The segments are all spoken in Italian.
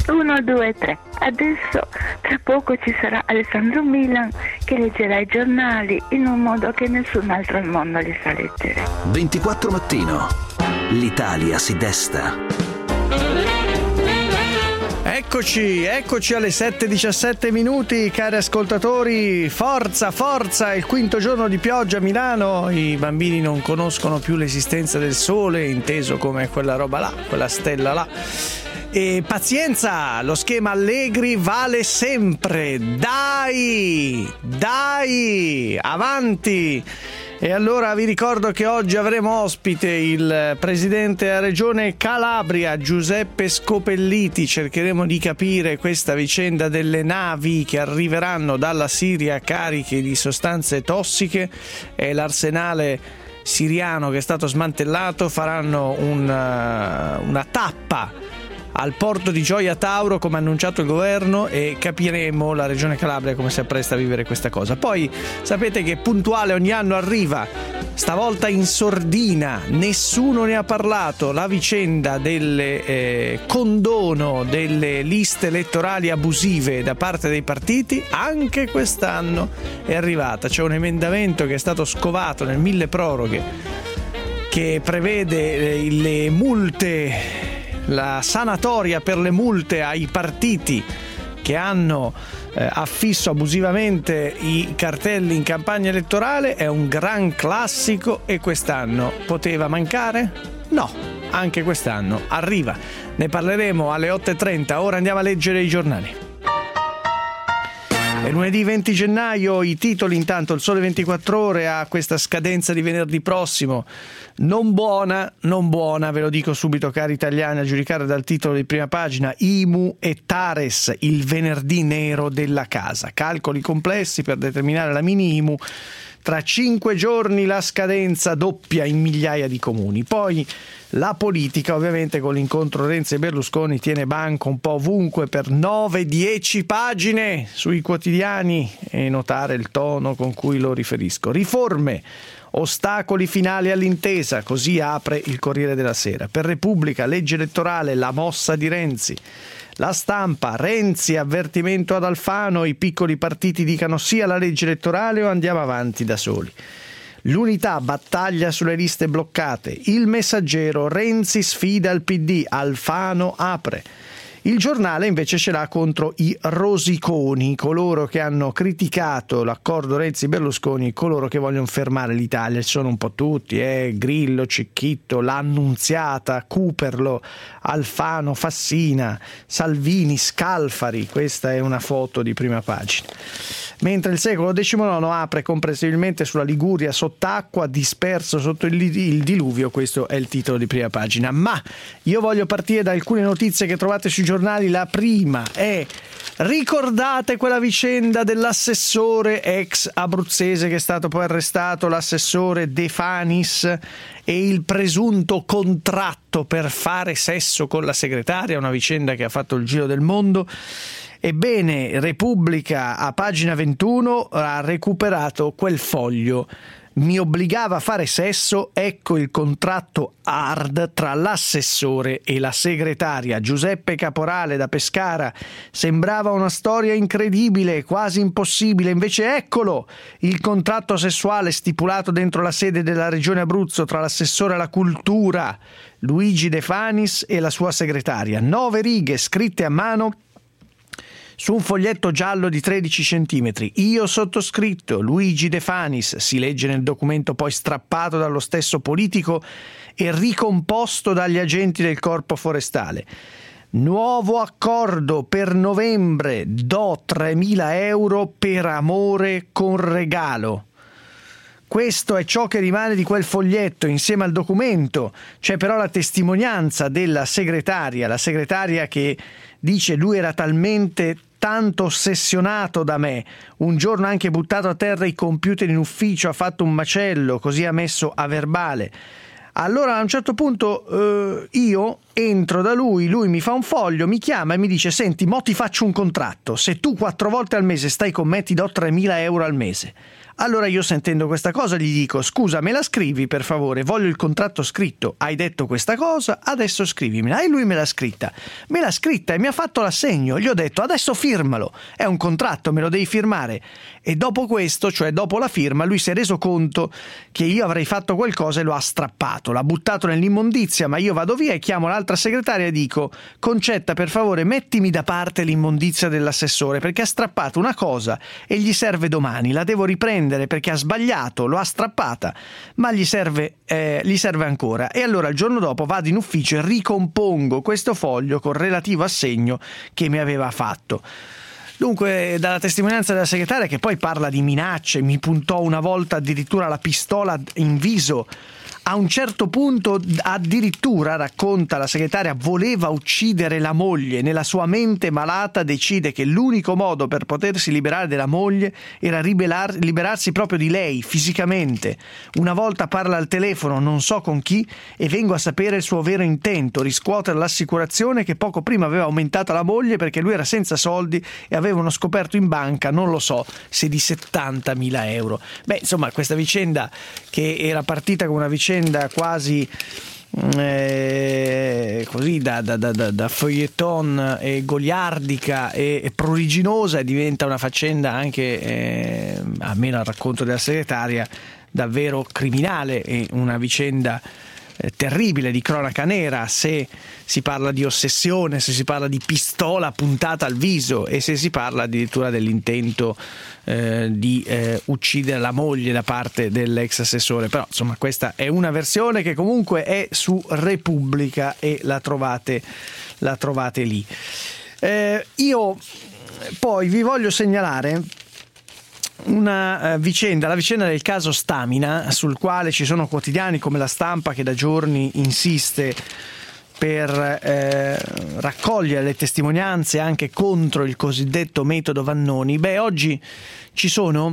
1, 2, 3. Adesso tra poco ci sarà Alessandro Milan che leggerà i giornali in un modo che nessun altro al mondo li sa leggere. 24 mattino. L'Italia si desta. Eccoci alle 7:17 minuti, cari ascoltatori. Forza, il quinto giorno di pioggia a Milano. I bambini non conoscono più l'esistenza del sole, inteso come quella roba là, quella stella là. E pazienza, lo schema Allegri vale sempre. Dai, avanti. E allora vi ricordo che oggi avremo ospite il presidente della regione Calabria, Giuseppe Scopelliti. Cercheremo di capire questa vicenda delle navi che arriveranno dalla Siria cariche di sostanze tossiche e l'arsenale siriano che è stato smantellato. Faranno una tappa al porto di Gioia Tauro, come ha annunciato il governo, e capiremo la regione Calabria come si appresta a vivere questa cosa. Poi sapete che puntuale ogni anno arriva, stavolta in sordina, nessuno ne ha parlato, la vicenda del condono delle liste elettorali abusive da parte dei partiti. Anche quest'anno è arrivata, c'è un emendamento che è stato scovato nel milleproroghe che prevede le multe, la sanatoria per le multe ai partiti che hanno affisso abusivamente i cartelli in campagna elettorale. È un gran classico e quest'anno poteva mancare? No, anche quest'anno arriva. Ne parleremo alle 8:30. Ora andiamo a leggere i giornali. È lunedì 20 gennaio, i titoli intanto. Il Sole 24 Ore ha questa scadenza di venerdì prossimo. Non buona, ve lo dico subito, cari italiani, a giudicare dal titolo di prima pagina. IMU e Tares, il venerdì nero della casa. Calcoli complessi per determinare la mini IMU. Tra 5 giorni la scadenza doppia in migliaia di comuni. Poi la politica, ovviamente, con l'incontro Renzi e Berlusconi tiene banco un po' ovunque per 9-10 pagine sui quotidiani, e notare il tono con cui lo riferisco. Riforme, ostacoli finali all'intesa, così apre il Corriere della Sera. Per Repubblica, legge elettorale, la mossa di Renzi. La Stampa, Renzi, avvertimento ad Alfano, i piccoli partiti dicano sì alla legge elettorale o andiamo avanti da soli. L'Unità, battaglia sulle liste bloccate. Il Messaggero, Renzi sfida il PD, Alfano apre. Il Giornale invece ce l'ha contro i rosiconi, coloro che hanno criticato l'accordo Renzi-Berlusconi, coloro che vogliono fermare l'Italia. Ci sono un po' tutti, Grillo, Cecchitto, l'Annunziata, Cooperlo, Alfano, Fassina, Salvini, Scalfari. Questa è una foto di prima pagina. Mentre il Secolo XIX apre comprensibilmente sulla Liguria sott'acqua, disperso sotto il diluvio. Questo è il titolo di prima pagina. Ma io voglio partire da alcune notizie che trovate sui giornali. La prima è: ricordate quella vicenda dell'assessore ex abruzzese che è stato poi arrestato, l'assessore De Fanis, e il presunto contratto per fare sesso con la segretaria, una vicenda che ha fatto il giro del mondo? Ebbene, Repubblica a pagina 21 ha recuperato quel foglio. Mi obbligava a fare sesso, ecco il contratto hard tra l'assessore e la segretaria. Giuseppe Caporale da Pescara. Sembrava una storia incredibile, quasi impossibile, invece eccolo, il contratto sessuale stipulato dentro la sede della Regione Abruzzo tra l'assessore alla cultura Luigi De Fanis e la sua segretaria. 9 righe scritte a mano su un foglietto giallo di 13 centimetri. Io sottoscritto, Luigi De Fanis, si legge nel documento poi strappato dallo stesso politico e ricomposto dagli agenti del Corpo Forestale. Nuovo accordo per novembre, do 3.000 euro per amore con regalo. Questo è ciò che rimane di quel foglietto. Insieme al documento c'è però la testimonianza della segretaria, la segretaria che dice: lui era talmente tanto ossessionato da me, un giorno ha anche buttato a terra i computer in ufficio, ha fatto un macello, così ha messo a verbale. Allora a un certo punto io entro da lui mi fa un foglio, mi chiama e mi dice: senti, mo ti faccio un contratto, se tu 4 volte al mese stai con me ti do 3.000 euro al mese. Allora io, sentendo questa cosa, gli dico: scusa, me la scrivi per favore, voglio il contratto scritto, hai detto questa cosa, adesso scrivimela. E lui me l'ha scritta e mi ha fatto l'assegno. Gli ho detto: adesso firmalo, è un contratto, me lo devi firmare. E dopo questo, cioè dopo la firma, lui si è reso conto che io avrei fatto qualcosa e lo ha strappato, l'ha buttato nell'immondizia. Ma io vado via e chiamo l'altra segretaria e dico: Concetta, per favore mettimi da parte l'immondizia dell'assessore, perché ha strappato una cosa e gli serve domani, la devo riprendere perché ha sbagliato, lo ha strappata, ma gli serve ancora. E allora il giorno dopo vado in ufficio e ricompongo questo foglio con relativo assegno che mi aveva fatto. Dunque, dalla testimonianza della segretaria, che poi parla di minacce, mi puntò una volta addirittura la pistola in viso. A un certo punto addirittura, racconta la segretaria, voleva uccidere la moglie. Nella sua mente malata decide che l'unico modo per potersi liberare della moglie era liberarsi proprio di lei, fisicamente. Una volta parla al telefono, non so con chi, e vengo a sapere il suo vero intento: riscuotere l'assicurazione che poco prima aveva aumentato la moglie perché lui era senza soldi e avevano scoperto in banca, non lo so, se di 70.000 euro. Beh, insomma, questa vicenda, che era partita come una vicenda quasi così da feuilleton e goliardica e pruriginosa, diventa una faccenda anche, almeno al racconto della segretaria, davvero criminale, e una vicenda terribile, di cronaca nera, se si parla di ossessione, se si parla di pistola puntata al viso e se si parla addirittura dell'intento di uccidere la moglie da parte dell'ex assessore. Però insomma, questa è una versione che comunque è su Repubblica e la trovate lì. Io poi vi voglio segnalare una vicenda, la vicenda del caso Stamina, sul quale ci sono quotidiani come La Stampa che da giorni insiste per raccogliere le testimonianze anche contro il cosiddetto metodo Vannoni. Beh, oggi ci sono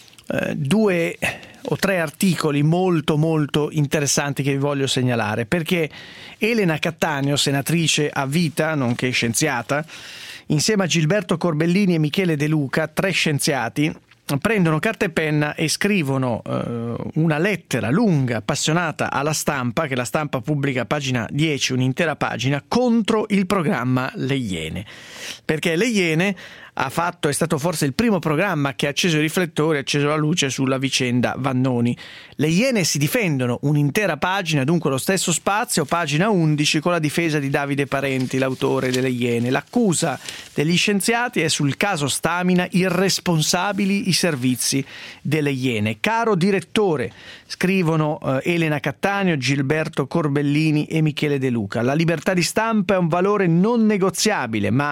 2 o 3 articoli molto molto interessanti che vi voglio segnalare, perché Elena Cattaneo, senatrice a vita nonché scienziata, insieme a Gilberto Corbellini e Michele De Luca, 3 scienziati, prendono carta e penna e scrivono una lettera lunga, appassionata alla Stampa, che la Stampa pubblica a pagina 10, un'intera pagina, contro il programma Le Iene. Perché Le Iene è stato forse il primo programma che ha acceso i riflettori, ha acceso la luce sulla vicenda Vannoni. Le Iene si difendono, un'intera pagina, dunque lo stesso spazio, pagina 11, con la difesa di Davide Parenti, l'autore delle Iene. L'accusa degli scienziati è sul caso Stamina: irresponsabili i servizi delle Iene. Caro direttore, scrivono Elena Cattaneo, Gilberto Corbellini e Michele De Luca, la libertà di stampa è un valore non negoziabile, ma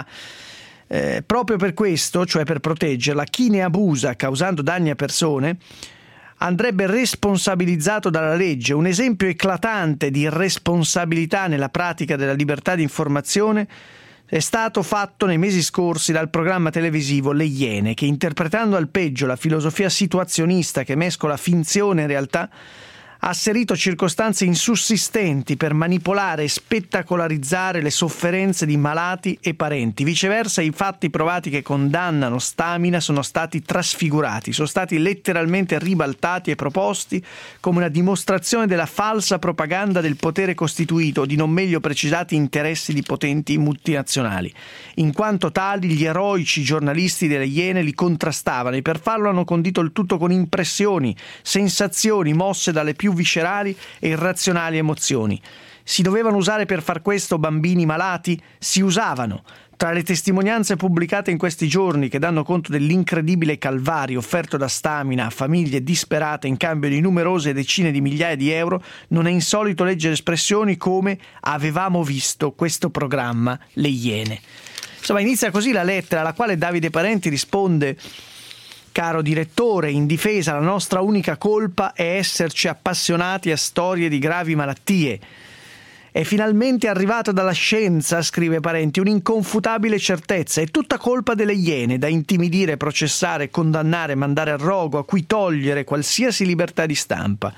proprio per questo, cioè per proteggerla, chi ne abusa causando danni a persone andrebbe responsabilizzato dalla legge. Un esempio eclatante di irresponsabilità nella pratica della libertà di informazione è stato fatto nei mesi scorsi dal programma televisivo Le Iene, che, interpretando al peggio la filosofia situazionista che mescola finzione e realtà, ha asserito circostanze insussistenti per manipolare e spettacolarizzare le sofferenze di malati e parenti. Viceversa, i fatti provati che condannano Stamina sono stati trasfigurati, sono stati letteralmente ribaltati e proposti come una dimostrazione della falsa propaganda del potere costituito o di non meglio precisati interessi di potenti multinazionali. In quanto tali, gli eroici giornalisti delle Iene li contrastavano e per farlo hanno condito il tutto con impressioni, sensazioni mosse dalle più viscerali e irrazionali emozioni. Si dovevano usare per far questo bambini malati? Si usavano. Tra le testimonianze pubblicate in questi giorni, che danno conto dell'incredibile calvario offerto da Stamina a famiglie disperate in cambio di numerose decine di migliaia di euro, non è insolito leggere espressioni come «avevamo visto questo programma Le Iene». Insomma, inizia così la lettera, alla quale Davide Parenti risponde: caro direttore, in difesa, la nostra unica colpa è esserci appassionati a storie di gravi malattie. È finalmente arrivata dalla scienza, scrive Parenti, un'inconfutabile certezza. È tutta colpa delle Iene, da intimidire, processare, condannare, mandare al rogo, a cui togliere qualsiasi libertà di stampa.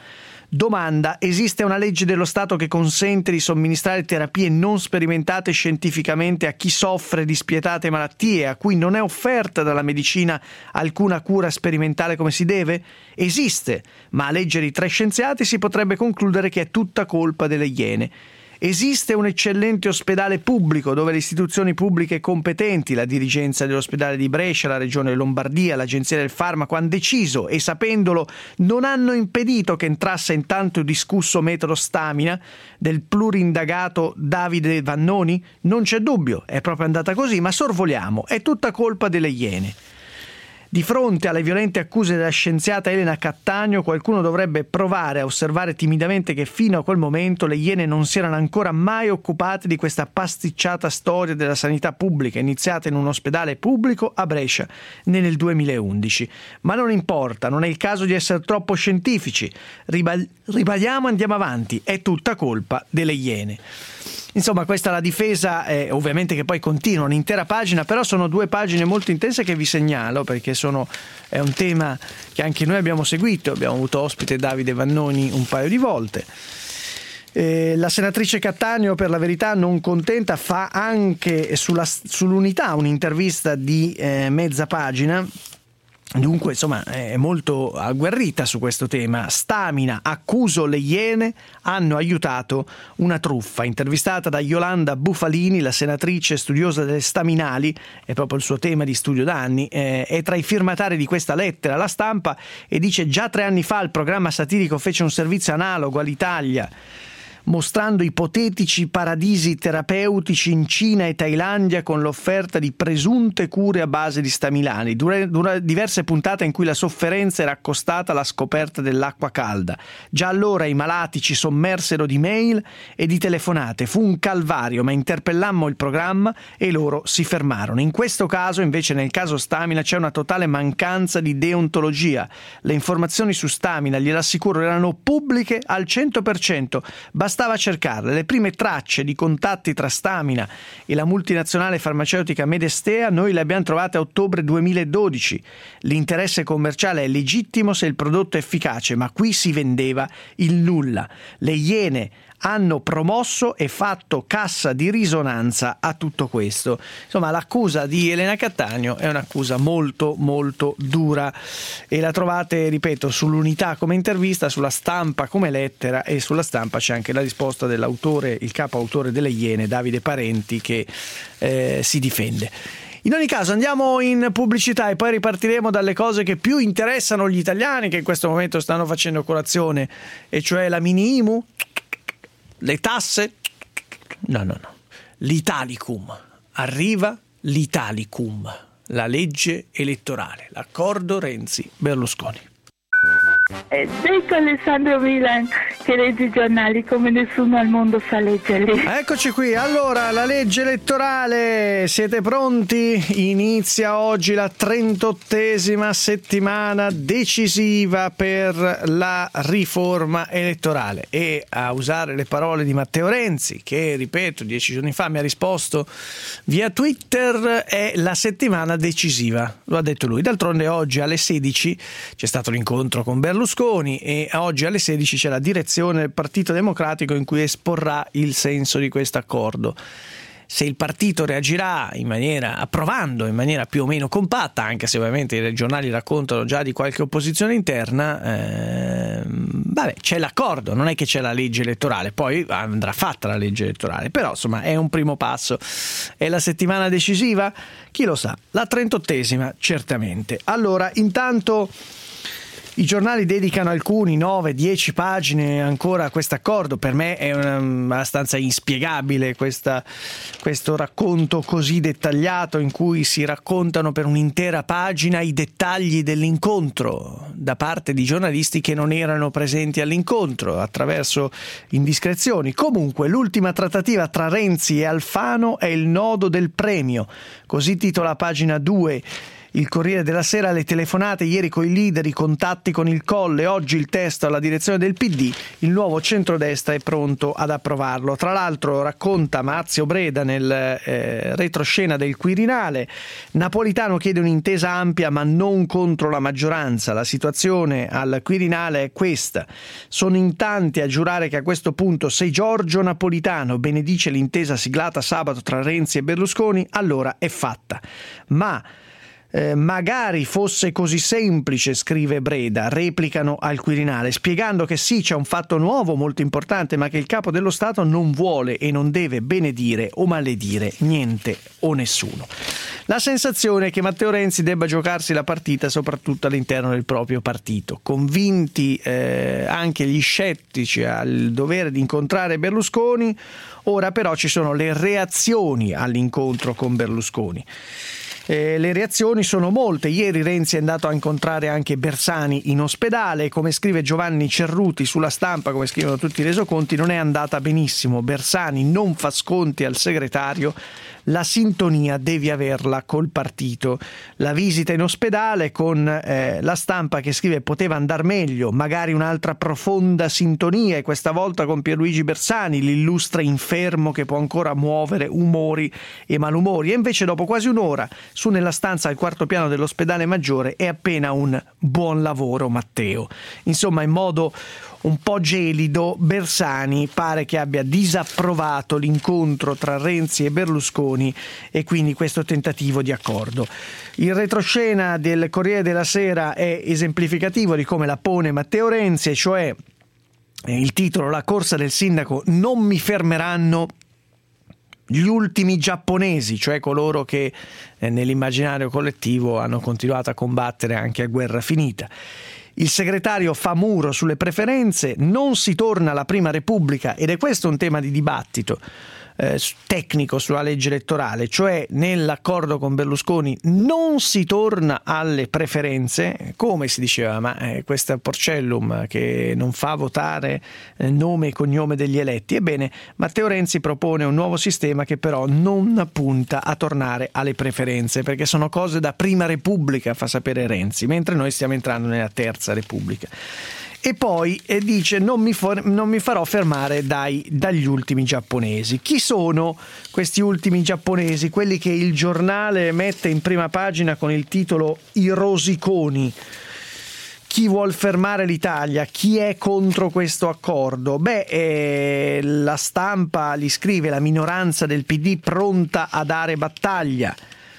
Domanda: esiste una legge dello Stato che consente di somministrare terapie non sperimentate scientificamente a chi soffre di spietate malattie, a cui non è offerta dalla medicina alcuna cura sperimentale come si deve? Esiste, ma a leggere i 3 scienziati si potrebbe concludere che è tutta colpa delle Iene. Esiste un eccellente ospedale pubblico dove le istituzioni pubbliche competenti, la dirigenza dell'ospedale di Brescia, la regione Lombardia, l'agenzia del farmaco hanno deciso e sapendolo non hanno impedito che entrasse in tanto discusso metodo Stamina del plurindagato Davide Vannoni? Non c'è dubbio, è proprio andata così, ma sorvoliamo, è tutta colpa delle Iene. Di fronte alle violente accuse della scienziata Elena Cattaneo, qualcuno dovrebbe provare a osservare timidamente che fino a quel momento le Iene non si erano ancora mai occupate di questa pasticciata storia della sanità pubblica, iniziata in un ospedale pubblico a Brescia nel 2011. Ma non importa, non è il caso di essere troppo scientifici. Ribadiamo, andiamo avanti, è tutta colpa delle Iene. Insomma, questa è la difesa, ovviamente che poi continua un'intera pagina, però sono 2 pagine molto intense che vi segnalo perché è un tema che anche noi abbiamo seguito, abbiamo avuto ospite Davide Vannoni un paio di volte. La senatrice Cattaneo, per la verità non contenta, fa anche sull'Unità un'intervista di mezza pagina. Dunque, insomma, è molto agguerrita su questo tema. Stamina, accuso le Iene, hanno aiutato una truffa. Intervistata da Yolanda Bufalini, la senatrice studiosa delle staminali, è proprio il suo tema di studio da anni, è tra i firmatari di questa lettera alla Stampa e dice: già 3 anni fa il programma satirico fece un servizio analogo all'Italia, mostrando ipotetici paradisi terapeutici in Cina e Thailandia con l'offerta di presunte cure a base di staminali. Diverse puntate in cui la sofferenza era accostata alla scoperta dell'acqua calda. Già allora i malati ci sommersero di mail e di telefonate. Fu un calvario, ma interpellammo il programma e loro si fermarono. In questo caso, invece, nel caso Stamina, c'è una totale mancanza di deontologia. Le informazioni su Stamina, gliel'assicuro, erano pubbliche al 100%. Bastava cercarle. Le prime tracce di contatti tra Stamina e la multinazionale farmaceutica Medestea noi le abbiamo trovate a ottobre 2012. L'interesse commerciale è legittimo se il prodotto è efficace, ma qui si vendeva il nulla. Le Iene hanno promosso e fatto cassa di risonanza a tutto questo. Insomma, l'accusa di Elena Cattaneo è un'accusa molto molto dura e la trovate, ripeto, sull'Unità come intervista, sulla Stampa come lettera, e sulla Stampa c'è anche la risposta dell'autore, il capo autore delle Iene, Davide Parenti, che si difende. In ogni caso andiamo in pubblicità e poi ripartiremo dalle cose che più interessano gli italiani, che in questo momento stanno facendo colazione, e cioè la mini IMU, le tasse. No, l'Italicum. Arriva l'Italicum, la legge elettorale, l'accordo Renzi-Berlusconi. Detto Alessandro Milan che legge i giornali come nessuno al mondo sa leggerli. Eccoci qui, allora la legge elettorale, siete pronti? Inizia oggi la 38esima settimana decisiva per la riforma elettorale, e a usare le parole di Matteo Renzi, che ripeto 10 giorni fa mi ha risposto via Twitter, è la settimana decisiva, lo ha detto lui. D'altronde oggi alle 16 c'è stato l'incontro con Berlusconi e oggi alle 16 c'è la direzione del Partito Democratico in cui esporrà il senso di questo accordo. Se il partito reagirà approvando in maniera più o meno compatta, anche se ovviamente i giornali raccontano già di qualche opposizione interna, c'è l'accordo, non è che c'è la legge elettorale, poi andrà fatta la legge elettorale, però insomma è un primo passo. È la settimana decisiva? Chi lo sa, la 38esima certamente. Allora, intanto i giornali dedicano alcuni 9-10 pagine ancora a questo accordo. Per me è abbastanza inspiegabile questo racconto così dettagliato, in cui si raccontano per un'intera pagina i dettagli dell'incontro da parte di giornalisti che non erano presenti all'incontro, attraverso indiscrezioni. Comunque, l'ultima trattativa tra Renzi e Alfano è il nodo del premio, così titola pagina 2 Il Corriere della Sera, le telefonate ieri con i leader, i contatti con il Colle, oggi il testo alla direzione del PD, il nuovo centrodestra è pronto ad approvarlo. Tra l'altro racconta Marzio Breda nel retroscena del Quirinale, Napolitano chiede un'intesa ampia ma non contro la maggioranza. La situazione al Quirinale è questa: sono in tanti a giurare che a questo punto se Giorgio Napolitano benedice l'intesa siglata sabato tra Renzi e Berlusconi, allora è fatta. Ma magari fosse così semplice, scrive Breda, replicano al Quirinale, spiegando che sì, c'è un fatto nuovo molto importante, ma che il capo dello Stato non vuole e non deve benedire o maledire niente o nessuno. La sensazione è che Matteo Renzi debba giocarsi la partita soprattutto all'interno del proprio partito. Convinti anche gli scettici al dovere di incontrare Berlusconi, ora però ci sono le reazioni all'incontro con Berlusconi. Le reazioni sono molte. Ieri Renzi è andato a incontrare anche Bersani in ospedale. Come scrive Giovanni Cerruti sulla Stampa, come scrivono tutti i resoconti, non è andata benissimo. Bersani non fa sconti al segretario, la sintonia devi averla col partito. La visita in ospedale con la Stampa che scrive poteva andar meglio, magari un'altra profonda sintonia, e questa volta con Pierluigi Bersani, l'illustre infermo che può ancora muovere umori e malumori. E invece dopo quasi un'ora su nella stanza al quarto piano dell'ospedale Maggiore è appena un buon lavoro Matteo. Insomma, in modo un po' gelido, Bersani pare che abbia disapprovato l'incontro tra Renzi e Berlusconi e quindi questo tentativo di accordo. Il retroscena del Corriere della Sera è esemplificativo di come la pone Matteo Renzi, e cioè il titolo: la corsa del sindaco, non mi fermeranno gli ultimi giapponesi, cioè coloro che nell'immaginario collettivo hanno continuato a combattere anche a guerra finita. Il segretario fa muro sulle preferenze, non si torna alla Prima Repubblica, ed è questo un tema di dibattito tecnico sulla legge elettorale, cioè nell'accordo con Berlusconi non si torna alle preferenze, come si diceva, ma questo è Porcellum che non fa votare nome e cognome degli eletti. Ebbene, Matteo Renzi propone un nuovo sistema che però non punta a tornare alle preferenze, perché sono cose da Prima Repubblica, fa sapere Renzi, mentre noi stiamo entrando nella Terza Repubblica. E poi dice non mi farò fermare dagli ultimi giapponesi. Chi sono questi ultimi giapponesi? Quelli che il giornale mette in prima pagina con il titolo I rosiconi. Chi vuol fermare l'Italia? Chi è contro questo accordo? La Stampa gli scrive: la minoranza del PD pronta a dare battaglia.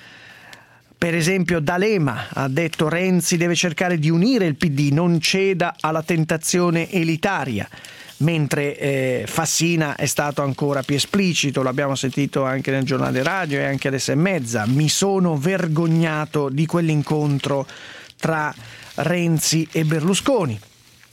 Per esempio D'Alema ha detto Renzi deve cercare di unire il PD, non ceda alla tentazione elitaria, mentre Fassina è stato ancora più esplicito, l'abbiamo sentito anche nel giornale radio e anche alle 6:30, mi sono vergognato di quell'incontro tra Renzi e Berlusconi.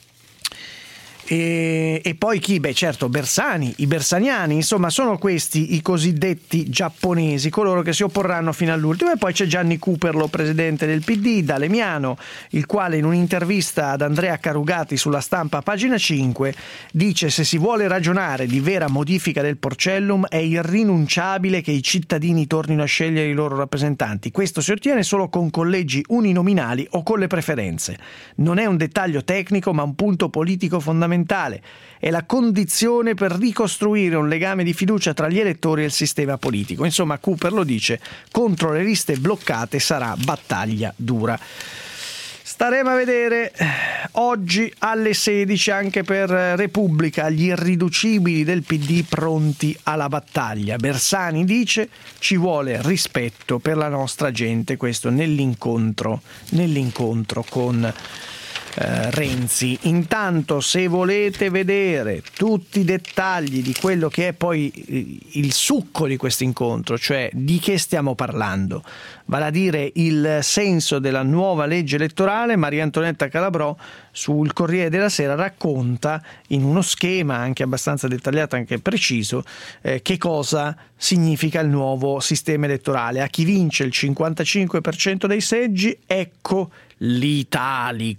E poi chi? Certo Bersani, i bersaniani, insomma sono questi i cosiddetti giapponesi, coloro che si opporranno fino all'ultimo. E poi c'è Gianni Cuperlo, presidente del PD, dalemiano, il quale in un'intervista ad Andrea Carugati sulla Stampa, pagina 5, dice: se si vuole ragionare di vera modifica del Porcellum è irrinunciabile che i cittadini tornino a scegliere i loro rappresentanti. Questo si ottiene solo con collegi uninominali o con le preferenze. Non è un dettaglio tecnico ma un punto politico fondamentale. È la condizione per ricostruire un legame di fiducia tra gli elettori e il sistema politico. Insomma, Cooper lo dice: contro le liste bloccate sarà battaglia dura. Staremo a vedere oggi alle 16 anche per Repubblica, gli irriducibili del PD pronti alla battaglia. Bersani dice: ci vuole rispetto per la nostra gente, questo nell'incontro con Renzi. Intanto, se volete vedere tutti i dettagli di quello che è poi il succo di questo incontro, cioè di che stiamo parlando, vale a dire il senso della nuova legge elettorale, Maria Antonietta Calabrò sul Corriere della Sera racconta in uno schema anche abbastanza dettagliato, anche preciso, che cosa significa il nuovo sistema elettorale. A chi vince il 55% dei seggi, ecco l'Italicum.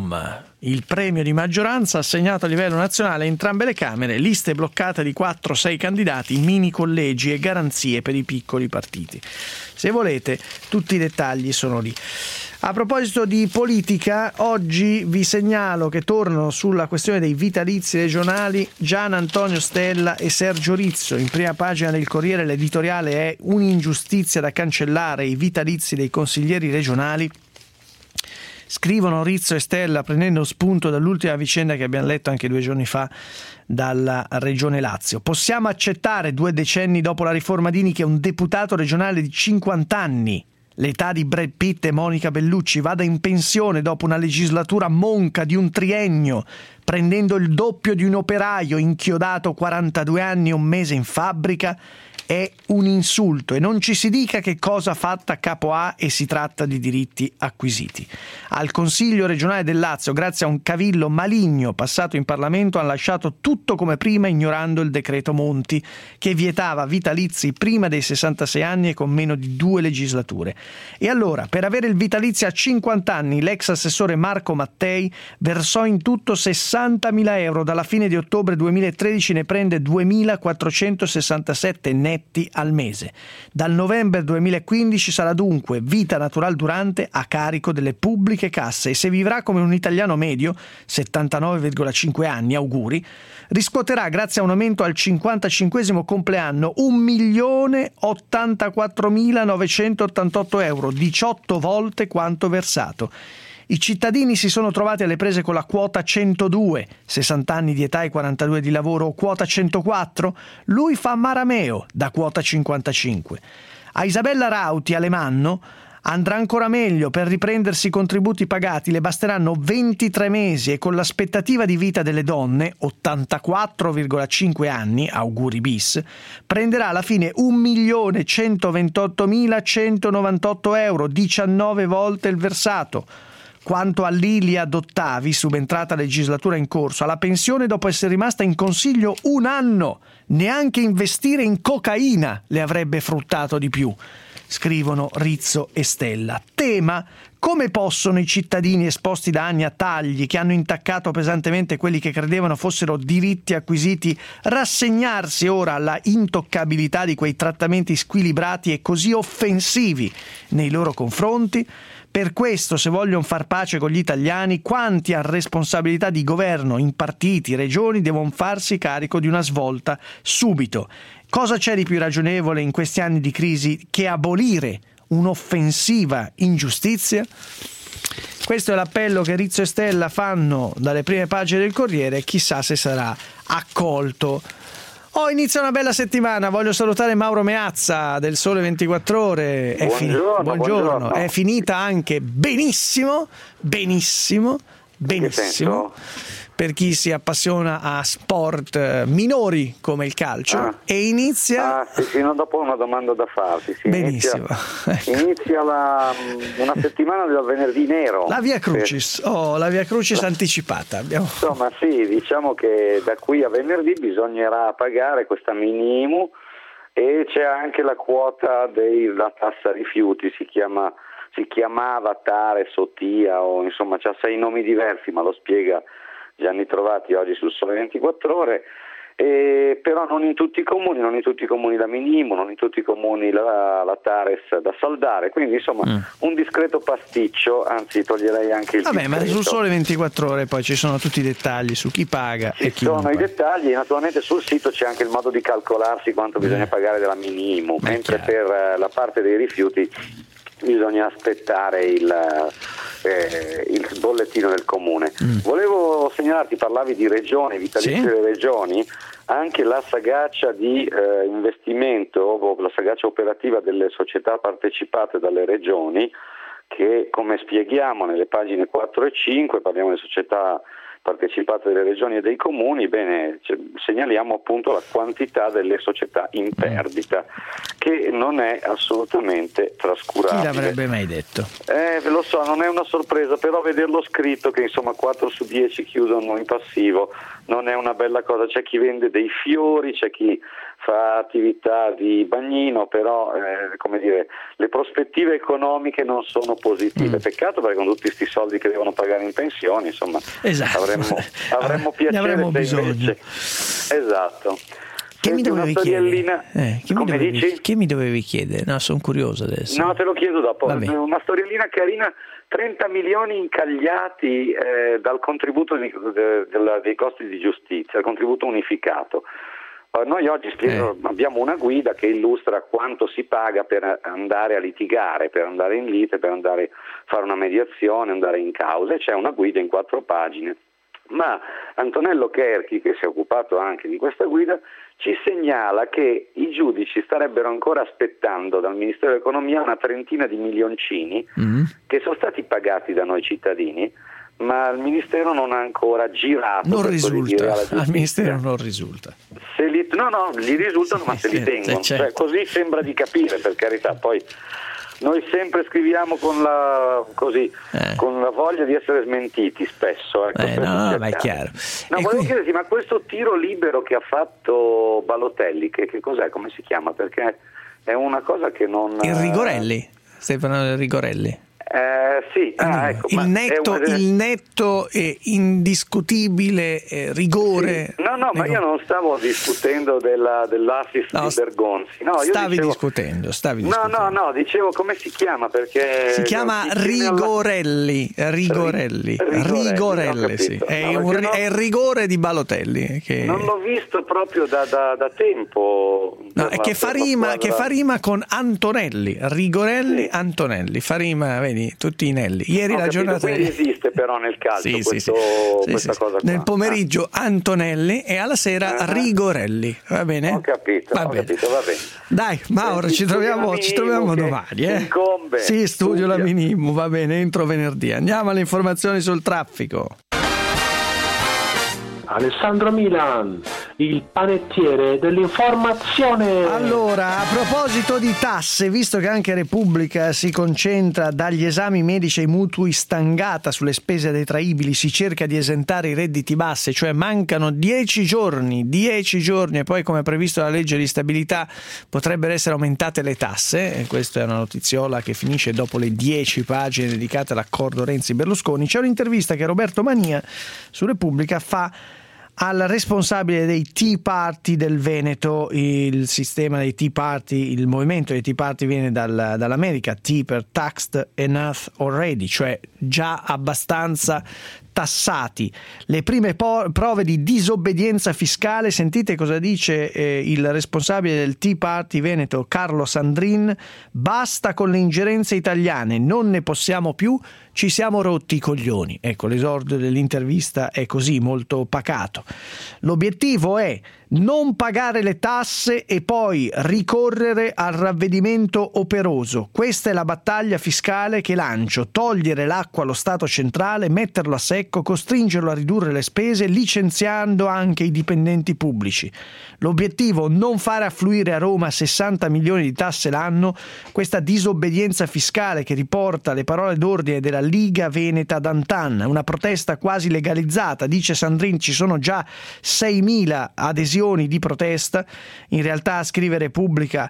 Quorum, il premio di maggioranza assegnato a livello nazionale a entrambe le Camere, liste bloccate di 4-6 candidati, mini collegi e garanzie per i piccoli partiti. Se volete, tutti i dettagli sono lì. A proposito di politica, oggi vi segnalo che tornano sulla questione dei vitalizi regionali Gian Antonio Stella e Sergio Rizzo. In prima pagina del Corriere l'editoriale è "Un'ingiustizia da cancellare, i vitalizi dei consiglieri regionali". Scrivono Rizzo e Stella prendendo spunto dall'ultima vicenda che abbiamo letto anche 2 giorni fa dalla Regione Lazio. Possiamo accettare 2 decenni dopo la riforma Dini che un deputato regionale di 50 anni, l'età di Brad Pitt e Monica Bellucci, vada in pensione dopo una legislatura monca di un triennio, prendendo il doppio di un operaio inchiodato 42 anni e un mese in fabbrica? È un insulto, e non ci si dica che cosa fatta capo A e si tratta di diritti acquisiti. Al Consiglio regionale del Lazio, grazie a un cavillo maligno passato in Parlamento, hanno lasciato tutto come prima, ignorando il decreto Monti, che vietava vitalizi prima dei 66 anni e con meno di 2 legislature. E allora, per avere il vitalizio a 50 anni, l'ex assessore Marco Mattei versò in tutto 60.000 euro. Dalla fine di ottobre 2013 ne prende 2.467 netti al mese. Dal novembre 2015 sarà dunque vita natural durante a carico delle pubbliche casse, e se vivrà come un italiano medio, 79,5 anni, auguri, riscuoterà, grazie a un aumento al 55° compleanno, 1.084.988 euro, 18 volte quanto versato. I cittadini si sono trovati alle prese con la quota 102, 60 anni di età e 42 di lavoro, o quota 104, lui fa Marameo da quota 55. A Isabella Rauti Alemanno andrà ancora meglio. Per riprendersi i contributi pagati le basteranno 23 mesi, e con l'aspettativa di vita delle donne, 84,5 anni, auguri bis, prenderà alla fine 1.128.198 euro, 19 volte il versato. Quanto a Lilia Dottavi, subentrata legislatura in corso, alla pensione dopo essere rimasta in consiglio 1 anno, neanche investire in cocaina le avrebbe fruttato di più, scrivono Rizzo e Stella. Tema: come possono i cittadini esposti da anni a tagli che hanno intaccato pesantemente quelli che credevano fossero diritti acquisiti rassegnarsi ora alla intoccabilità di quei trattamenti squilibrati e così offensivi nei loro confronti? Per questo, se vogliono far pace con gli italiani, quanti hanno responsabilità di governo in partiti, regioni, devono farsi carico di una svolta subito. Cosa c'è di più ragionevole in questi anni di crisi che abolire un'offensiva ingiustizia? Questo è l'appello che Rizzo e Stella fanno dalle prime pagine del Corriere, chissà se sarà accolto. Inizia una bella settimana. Voglio salutare Mauro Meazza del Sole 24 Ore. Buongiorno. È finita anche benissimo. Per chi si appassiona a sport minori come il calcio. E inizia... Sì, dopo ho una domanda da farti. Sì, benissimo. Inizia una settimana del venerdì nero. La Via Crucis. La Via Crucis anticipata. Insomma, sì, diciamo che da qui a venerdì bisognerà pagare questa minimo, e c'è anche la quota della tassa rifiuti, si chiamava Tares o TIA, o insomma c'ha 6 nomi diversi, ma lo spiega Gianni Trovati oggi sul Sole 24 Ore. Però non in tutti i comuni la minimo, non in tutti i comuni la Tares da saldare, quindi insomma un discreto pasticcio, anzi toglierei anche il discreto. Ma sul Sole 24 Ore poi ci sono tutti i dettagli su chi paga e chi non paga. Ci sono i dettagli, e naturalmente sul sito c'è anche il modo di calcolarsi quanto bisogna pagare della minimo, mentre per la parte dei rifiuti bisogna aspettare il bollettino del comune. Volevo segnalarti, parlavi di regioni, vitalizi delle regioni, anche la sagaccia di investimento, la sagaccia operativa delle società partecipate dalle regioni, che come spieghiamo nelle pagine 4 e 5, parliamo di società partecipate delle regioni e dei comuni, segnaliamo appunto la quantità delle società in perdita, che non è assolutamente trascurabile. Chi l'avrebbe mai detto? Lo so, non è una sorpresa, però vederlo scritto che insomma 4 su 10 chiudono in passivo non è una bella cosa. C'è chi vende dei fiori, c'è chi fa attività di bagnino, però come dire, le prospettive economiche non sono positive. Peccato, perché con tutti questi soldi che devono pagare in pensioni, insomma, esatto, avremmo piacere, ne avremmo bisogno. Invece. Esatto. Che mi dovevi chiedere? Che mi dovevi chiedere? No, sono curioso adesso. No, te lo chiedo dopo. Vabbè. Una storiellina carina. 30 milioni incagliati dal contributo dei costi di giustizia, il contributo unificato. Noi oggi abbiamo una guida che illustra quanto si paga per andare a litigare, per andare in lite, per andare a fare una mediazione, andare in causa, e c'è una guida in 4 pagine. Ma Antonello Cherchi, che si è occupato anche di questa guida, ci segnala che i giudici starebbero ancora aspettando dal Ministero dell'Economia una 30 di milioncini che sono stati pagati da noi cittadini, ma il Ministero non ha ancora girato. Non risulta, al Ministero non risulta. Gli risultano, ma se li tengono. Certo. Cioè, così sembra di capire, per carità. Poi noi sempre scriviamo con la voglia di essere smentiti spesso. Ma è chiaro. Volevo chiederti, ma questo tiro libero che ha fatto Balotelli, che cos'è? Come si chiama? Perché è una cosa che non... Il Rigorelli, stai parlando del Rigorelli? Sì, ecco, il netto e indiscutibile rigore. Sì. No, ma io non stavo discutendo dell'assist di Bergonzi. No, stavi discutendo. No, dicevo come si chiama, perché si chiama Rigorelli. Rigorelli, sì. È il rigore di Balotelli. Che... Non l'ho visto proprio da tempo. No, è che fa rima con Antonelli. Rigorelli, sì. Antonelli. Fa rima, vedi, tutti i Nelli. Ieri la giornata esiste però nel calcio questa cosa qua. Nel pomeriggio Antonelli e alla sera Rigorelli, va bene? Ho capito, va bene. Dai Mauro, ci troviamo domani, incombe. Sì, studio la Minimo, va bene, entro venerdì. Andiamo alle informazioni sul traffico. Alessandro Milan, il panettiere dell'informazione. Allora, a proposito di tasse, visto che anche Repubblica si concentra dagli esami medici ai mutui stangata sulle spese detraibili, si cerca di esentare i redditi bassi, cioè mancano 10 giorni e poi, come previsto dalla legge di stabilità, potrebbero essere aumentate le tasse, e questa è una notiziola che finisce dopo le 10 pagine dedicate all'accordo Renzi-Berlusconi. C'è un'intervista che Roberto Mania su Repubblica fa al responsabile dei Tea Party del Veneto. Il sistema dei Tea Party, il movimento dei Tea Party viene dall'America, Tea per Taxed Enough Already, cioè già abbastanza tassati. Le prime prove di disobbedienza fiscale, sentite cosa dice il responsabile del Tea Party Veneto, Carlo Sandrin: basta con le ingerenze italiane, non ne possiamo più, ci siamo rotti i coglioni. Ecco, l'esordio dell'intervista è così, molto pacato. L'obiettivo è non pagare le tasse e poi ricorrere al ravvedimento operoso. Questa è la battaglia fiscale che lancio: togliere l'acqua allo Stato centrale, metterlo a secco, costringerlo a ridurre le spese, licenziando anche i dipendenti pubblici. L'obiettivo: non fare affluire a Roma 60 milioni di tasse l'anno. Questa disobbedienza fiscale che riporta le parole d'ordine della Liga Veneta d'Antan, una protesta quasi legalizzata. Dice Sandrin, ci sono già 6.000 adesioni di protesta. In realtà, scrive Repubblica,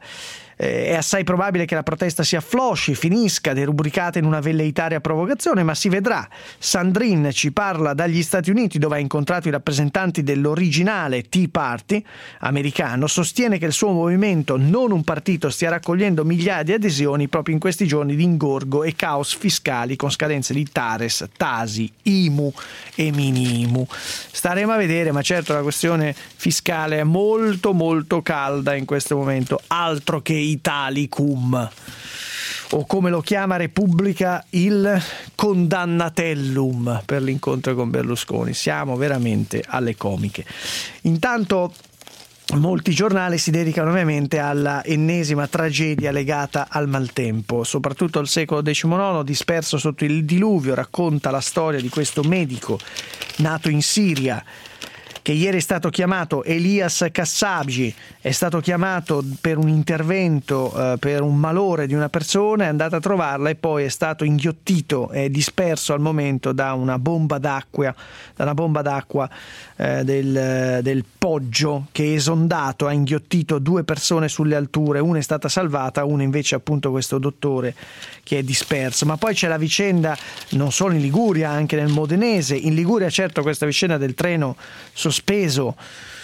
è assai probabile che la protesta si afflosci, finisca derubricata in una velleitaria provocazione, ma si vedrà. Sandrin ci parla dagli Stati Uniti, dove ha incontrato i rappresentanti dell'originale Tea Party americano. Sostiene che il suo movimento, non un partito, stia raccogliendo migliaia di adesioni proprio in questi giorni di ingorgo e caos fiscali con scadenze di TARES, TASI, IMU e Mini-IMU. Staremo a vedere, ma certo la questione fiscale è molto molto calda in questo momento, altro che Italicum, o come lo chiama Repubblica, il condannatellum per l'incontro con Berlusconi. Siamo veramente alle comiche. Intanto molti giornali si dedicano ovviamente alla ennesima tragedia legata al maltempo. Soprattutto il secolo XIX, disperso sotto il diluvio, racconta la storia di questo medico nato in Siria che ieri è stato chiamato Elias Kassabgi, è stato chiamato per un intervento per un malore di una persona, è andato a trovarla e poi è stato inghiottito e disperso al momento da una bomba d'acqua, del Poggio, che esondato ha inghiottito 2 persone sulle alture, una è stata salvata, una invece appunto questo dottore che è disperso. Ma poi c'è la vicenda non solo in Liguria, anche nel Modenese. In Liguria certo questa vicenda del treno sospeso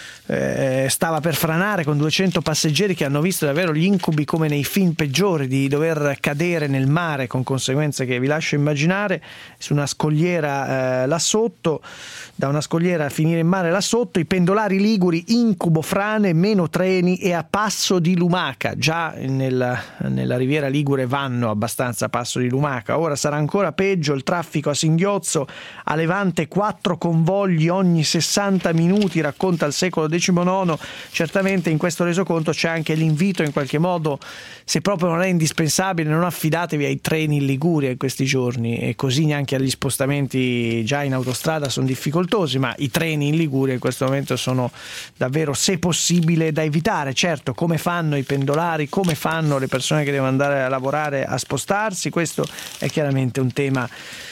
stava per franare con 200 passeggeri che hanno visto davvero gli incubi come nei film peggiori di dover cadere nel mare, con conseguenze che vi lascio immaginare, su una scogliera là sotto, da una scogliera a finire in mare là sotto. I pendolari liguri, incubo, frane, meno treni e a passo di lumaca. Già nella riviera ligure vanno abbastanza a passo di lumaca, ora sarà ancora peggio. Il traffico a singhiozzo, a Levante 4 convogli ogni 60 minuti, racconta il Secolo XIX. Certamente in questo resoconto c'è anche l'invito, in qualche modo, se proprio non è indispensabile, non affidatevi ai treni in Liguria in questi giorni, e così neanche agli spostamenti già in autostrada sono difficoltosi, ma i treni in Liguria in questo momento sono davvero, se possibile, da evitare. Certo, come fanno i pendolari, come fanno le persone che devono andare a lavorare a spostarsi, questo è chiaramente un tema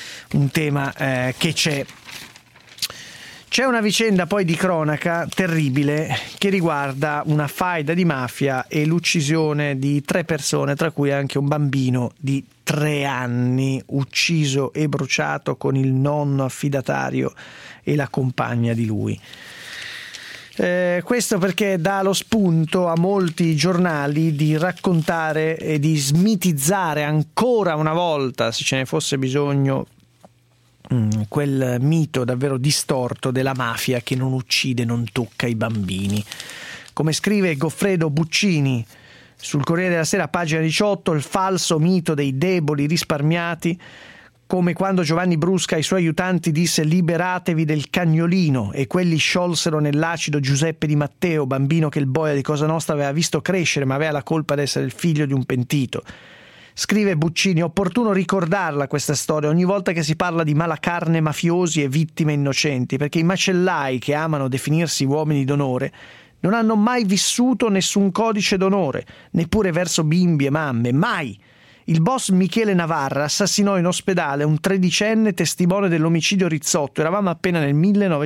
che c'è. C'è una vicenda poi di cronaca terribile che riguarda una faida di mafia e l'uccisione di 3 persone, tra cui anche un bambino di 3 anni, ucciso e bruciato con il nonno affidatario e la compagna di lui. Questo perché dà lo spunto a molti giornali di raccontare e di smitizzare ancora una volta, se ce ne fosse bisogno, quel mito davvero distorto della mafia che non uccide, non tocca i bambini. Come scrive Goffredo Buccini sul Corriere della Sera, pagina 18, il falso mito dei deboli risparmiati, come quando Giovanni Brusca ai suoi aiutanti disse liberatevi del cagnolino e quelli sciolsero nell'acido Giuseppe Di Matteo, bambino che il boia di Cosa Nostra aveva visto crescere ma aveva la colpa di essere il figlio di un pentito. Scrive Buccini, opportuno ricordarla questa storia ogni volta che si parla di malacarne mafiosi e vittime innocenti, perché i macellai che amano definirsi uomini d'onore non hanno mai vissuto nessun codice d'onore, neppure verso bimbi e mamme, mai! Il boss Michele Navarra assassinò in ospedale un 13enne testimone dell'omicidio Rizzotto, eravamo appena nel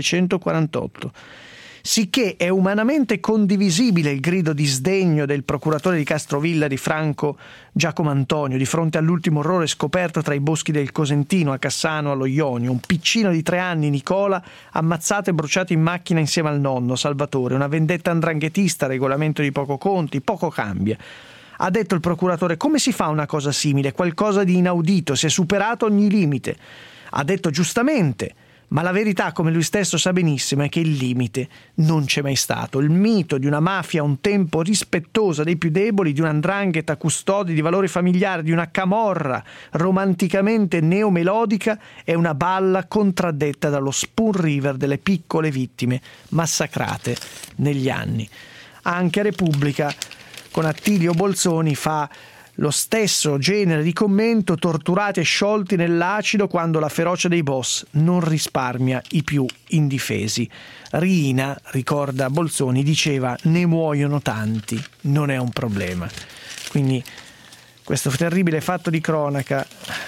1948. Sicché è umanamente condivisibile il grido di sdegno del procuratore di Castrovillari Franco Giacomo Antonio di fronte all'ultimo orrore scoperto tra i boschi del Cosentino a Cassano allo Ionio, un piccino di 3 anni, Nicola, ammazzato e bruciato in macchina insieme al nonno Salvatore, una vendetta ndranghetista, regolamento di poco conti, poco cambia. Ha detto il procuratore, come si fa una cosa simile, qualcosa di inaudito, si è superato ogni limite. Ha detto giustamente, ma la verità, come lui stesso sa benissimo, è che il limite non c'è mai stato. Il mito di una mafia un tempo rispettosa dei più deboli, di una 'ndrangheta custode di valori familiari, di una camorra romanticamente neomelodica, è una balla contraddetta dallo Spoon River delle piccole vittime massacrate negli anni. Anche Repubblica, con Attilio Bolzoni, fa lo stesso genere di commento, torturati e sciolti nell'acido quando la ferocia dei boss non risparmia i più indifesi. Riina, ricorda Bolzoni, diceva ne muoiono tanti, non è un problema. Quindi questo terribile fatto di cronaca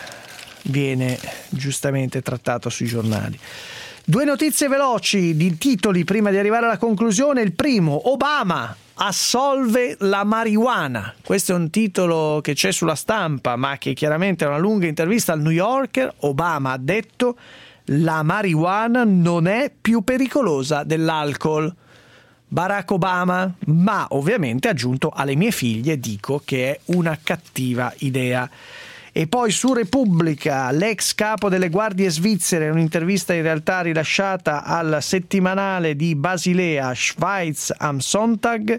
viene giustamente trattato sui giornali. 2 notizie veloci di titoli prima di arrivare alla conclusione. Il primo, Obama assolve la marijuana. Questo è un titolo che c'è sulla stampa, ma che chiaramente è una lunga intervista al New Yorker. Obama ha detto la marijuana non è più pericolosa dell'alcol. Barack Obama, ma ovviamente ha aggiunto alle mie figlie dico che è una cattiva idea. E poi su Repubblica, l'ex capo delle guardie svizzere, un'intervista in realtà rilasciata al settimanale di Basilea, Schweiz am Sonntag.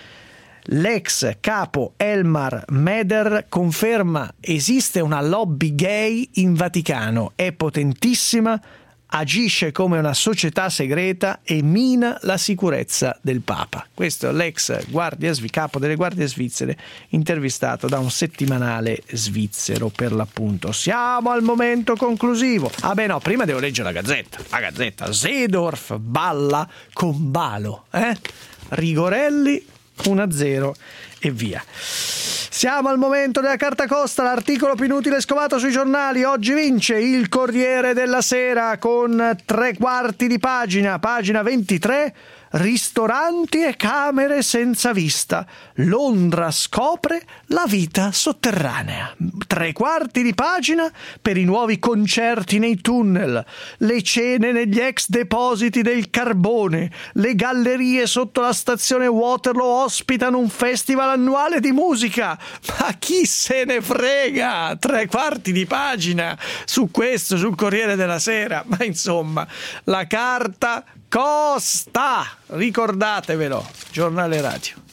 L'ex capo Elmar Meder conferma esiste una lobby gay in Vaticano, è potentissima, agisce come una società segreta e mina la sicurezza del Papa. Questo è l'ex capo delle guardie svizzere, intervistato da un settimanale svizzero per l'appunto. Siamo al momento conclusivo. No, prima devo leggere la Gazzetta. Seedorf balla con Balo, Rigorelli 1-0 e via. Siamo al momento della carta costa, l'articolo più inutile scovato sui giornali. Oggi vince il Corriere della Sera con 3/4 di pagina 23. Ristoranti e camere senza vista. Londra scopre la vita sotterranea. 3/4 di pagina per i nuovi concerti nei tunnel, le cene negli ex depositi del carbone, le gallerie sotto la stazione Waterloo ospitano un festival annuale di musica. Ma chi se ne frega? 3/4 di pagina su questo, sul Corriere della Sera. Ma insomma, la carta costa, ricordatevelo. Giornale Radio.